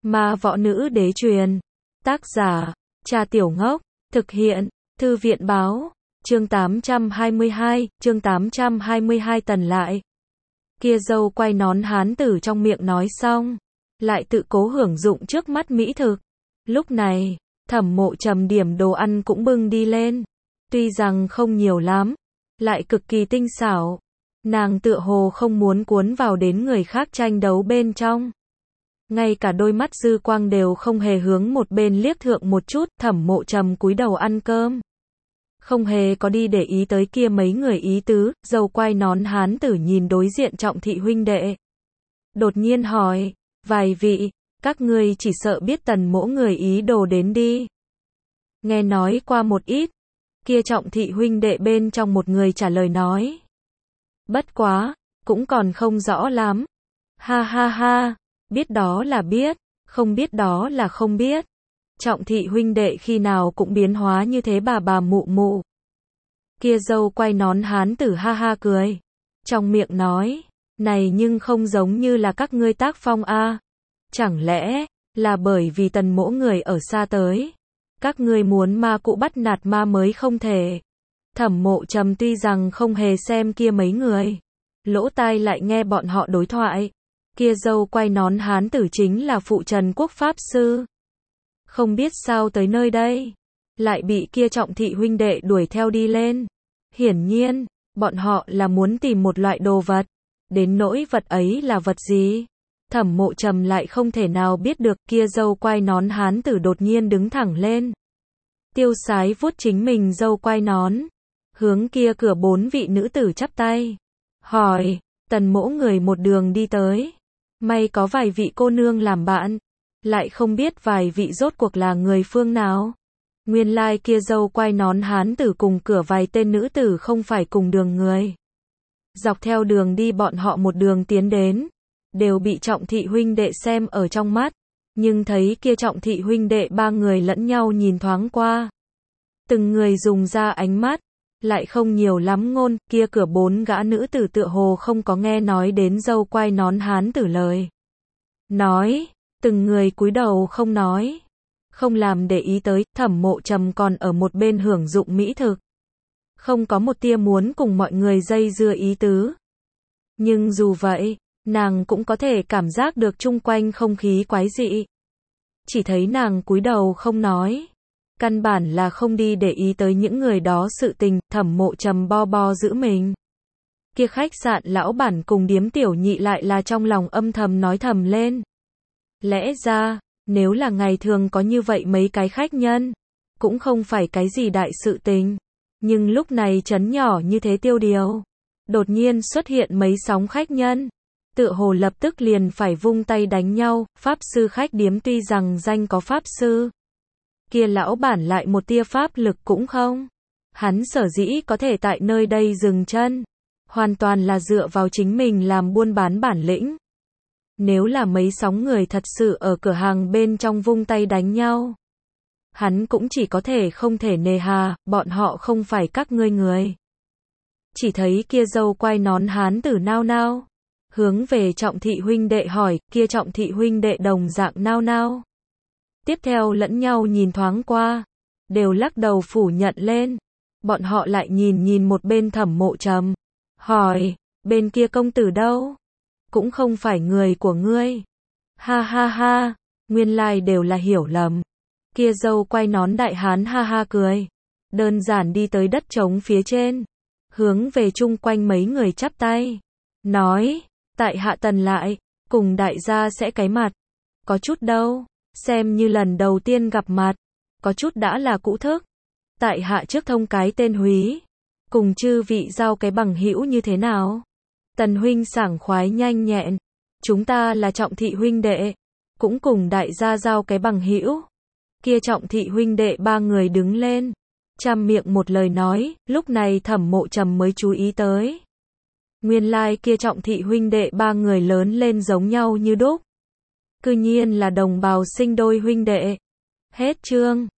Ma võ nữ đế truyền. Tác giả, Trà Tiểu Ngốc. Thực hiện, Thư viện báo. Chương 822 Tần lại. Kia dâu quay nón hán tử trong miệng nói xong, lại tự cố hưởng dụng trước mắt mỹ thực. Lúc này, Thẩm Mộ Trầm điểm đồ ăn cũng bưng đi lên. Tuy rằng không nhiều lắm, lại cực kỳ tinh xảo. Nàng tựa hồ không muốn cuốn vào đến người khác tranh đấu bên trong. Ngay cả đôi mắt dư quang đều không hề hướng một bên liếc thượng một chút. Thẩm Mộ Trầm cúi đầu ăn cơm, không hề có đi để ý tới kia mấy người ý tứ. Dâu quai nón hán tử nhìn đối diện Trọng thị huynh đệ, đột nhiên hỏi, vài vị, các ngươi chỉ sợ biết Tần mỗ người ý đồ đến đi. Nghe nói qua một ít. Kia Trọng thị huynh đệ bên trong một người trả lời nói, bất quá, cũng còn không rõ lắm. Ha ha ha, biết đó là biết, không biết đó là không biết. Trọng thị huynh đệ khi nào cũng biến hóa như thế bà mụ mụ. Kia dâu quay nón hán tử ha ha cười, trong miệng nói, này nhưng không giống như là các ngươi tác phong a. Chẳng lẽ là bởi vì Tần mỗ người ở xa tới, các ngươi muốn ma cụ bắt nạt ma mới không thể. Thẩm Mộ Trầm tuy rằng không hề xem kia mấy người, lỗ tai lại nghe bọn họ đối thoại. Kia dâu quay nón hán tử chính là phụ Trần Quốc Pháp Sư. Không biết sao tới nơi đây, lại bị kia Trọng thị huynh đệ đuổi theo đi lên. Hiển nhiên, bọn họ là muốn tìm một loại đồ vật. Đến nỗi vật ấy là vật gì? Thẩm Mộ Trầm lại không thể nào biết được. Kia dâu quai nón hán tử đột nhiên đứng thẳng lên, tiêu sái vuốt chính mình dâu quai nón, hướng kia cửa 4 vị nữ tử chắp tay, hỏi, Tần mỗ người một đường đi tới, may có vài vị cô nương làm bạn, lại không biết vài vị rốt cuộc là người phương nào. Nguyên lai kia dâu quai nón hán tử cùng cửa vài tên nữ tử không phải cùng đường người. Dọc theo đường đi bọn họ một đường tiến đến, đều bị Trọng thị huynh đệ xem ở trong mắt, nhưng thấy kia Trọng thị huynh đệ ba người lẫn nhau nhìn thoáng qua. Từng người dùng ra ánh mắt, lại không nhiều lắm ngôn. Kia cửa 4 gã nữ tử tựa hồ không có nghe nói đến dâu quai nón hán tử lời nói, từng người cúi đầu không nói, không làm để ý tới. Thẩm Mộ Trầm còn ở một bên hưởng dụng mỹ thực, không có một tia muốn cùng mọi người dây dưa ý tứ. Nhưng dù vậy, nàng cũng có thể cảm giác được chung quanh không khí quái dị. Chỉ thấy nàng cúi đầu không nói, căn bản là không đi để ý tới những người đó sự tình. Thẩm Mộ Trầm bo giữ mình. Kia khách sạn lão bản cùng điếm tiểu nhị lại là trong lòng âm thầm nói thầm lên. Lẽ ra, nếu là ngày thường có như vậy mấy cái khách nhân, cũng không phải cái gì đại sự tình. Nhưng lúc này trấn nhỏ như thế tiêu điều, đột nhiên xuất hiện mấy sóng khách nhân, tựa hồ lập tức liền phải vung tay đánh nhau. Pháp sư khách điếm tuy rằng danh có pháp sư, kia lão bản lại một tia pháp lực cũng không. Hắn sở dĩ có thể tại nơi đây dừng chân, hoàn toàn là dựa vào chính mình làm buôn bán bản lĩnh. Nếu là mấy sóng người thật sự ở cửa hàng bên trong vung tay đánh nhau, hắn cũng chỉ có thể không thể nề hà, bọn họ không phải các ngươi người. Chỉ thấy kia dâu quai nón hán tử nao nao, hướng về Trọng thị huynh đệ hỏi. Kia Trọng thị huynh đệ đồng dạng nao nao, tiếp theo lẫn nhau nhìn thoáng qua, đều lắc đầu phủ nhận lên. Bọn họ lại nhìn một bên Thẩm Mộ Trầm, hỏi, bên kia công tử đâu? Cũng không phải người của ngươi. Ha ha ha, nguyên lai đều là hiểu lầm. Kia dâu quai nón đại hán ha ha cười, đơn giản đi tới đất trống phía trên, hướng về chung quanh mấy người chắp tay, nói, tại hạ Tần lại, cùng đại gia sẽ cái mặt. Có chút đâu, xem như lần đầu tiên gặp mặt, có chút đã là cũ thức. Tại hạ trước thông cái tên Húy, cùng chư vị giao cái bằng hữu như thế nào? Tần huynh sảng khoái nhanh nhẹn, chúng ta là Trọng thị huynh đệ, cũng cùng đại gia giao cái bằng hữu. Kia Trọng thị huynh đệ ba người đứng lên, chăm miệng một lời nói. Lúc này Thẩm Mộ Trầm mới chú ý tới, nguyên lai kia Trọng thị huynh đệ ba người lớn lên giống nhau như đúc, cư nhiên là đồng bào sinh đôi huynh đệ. Hết chương.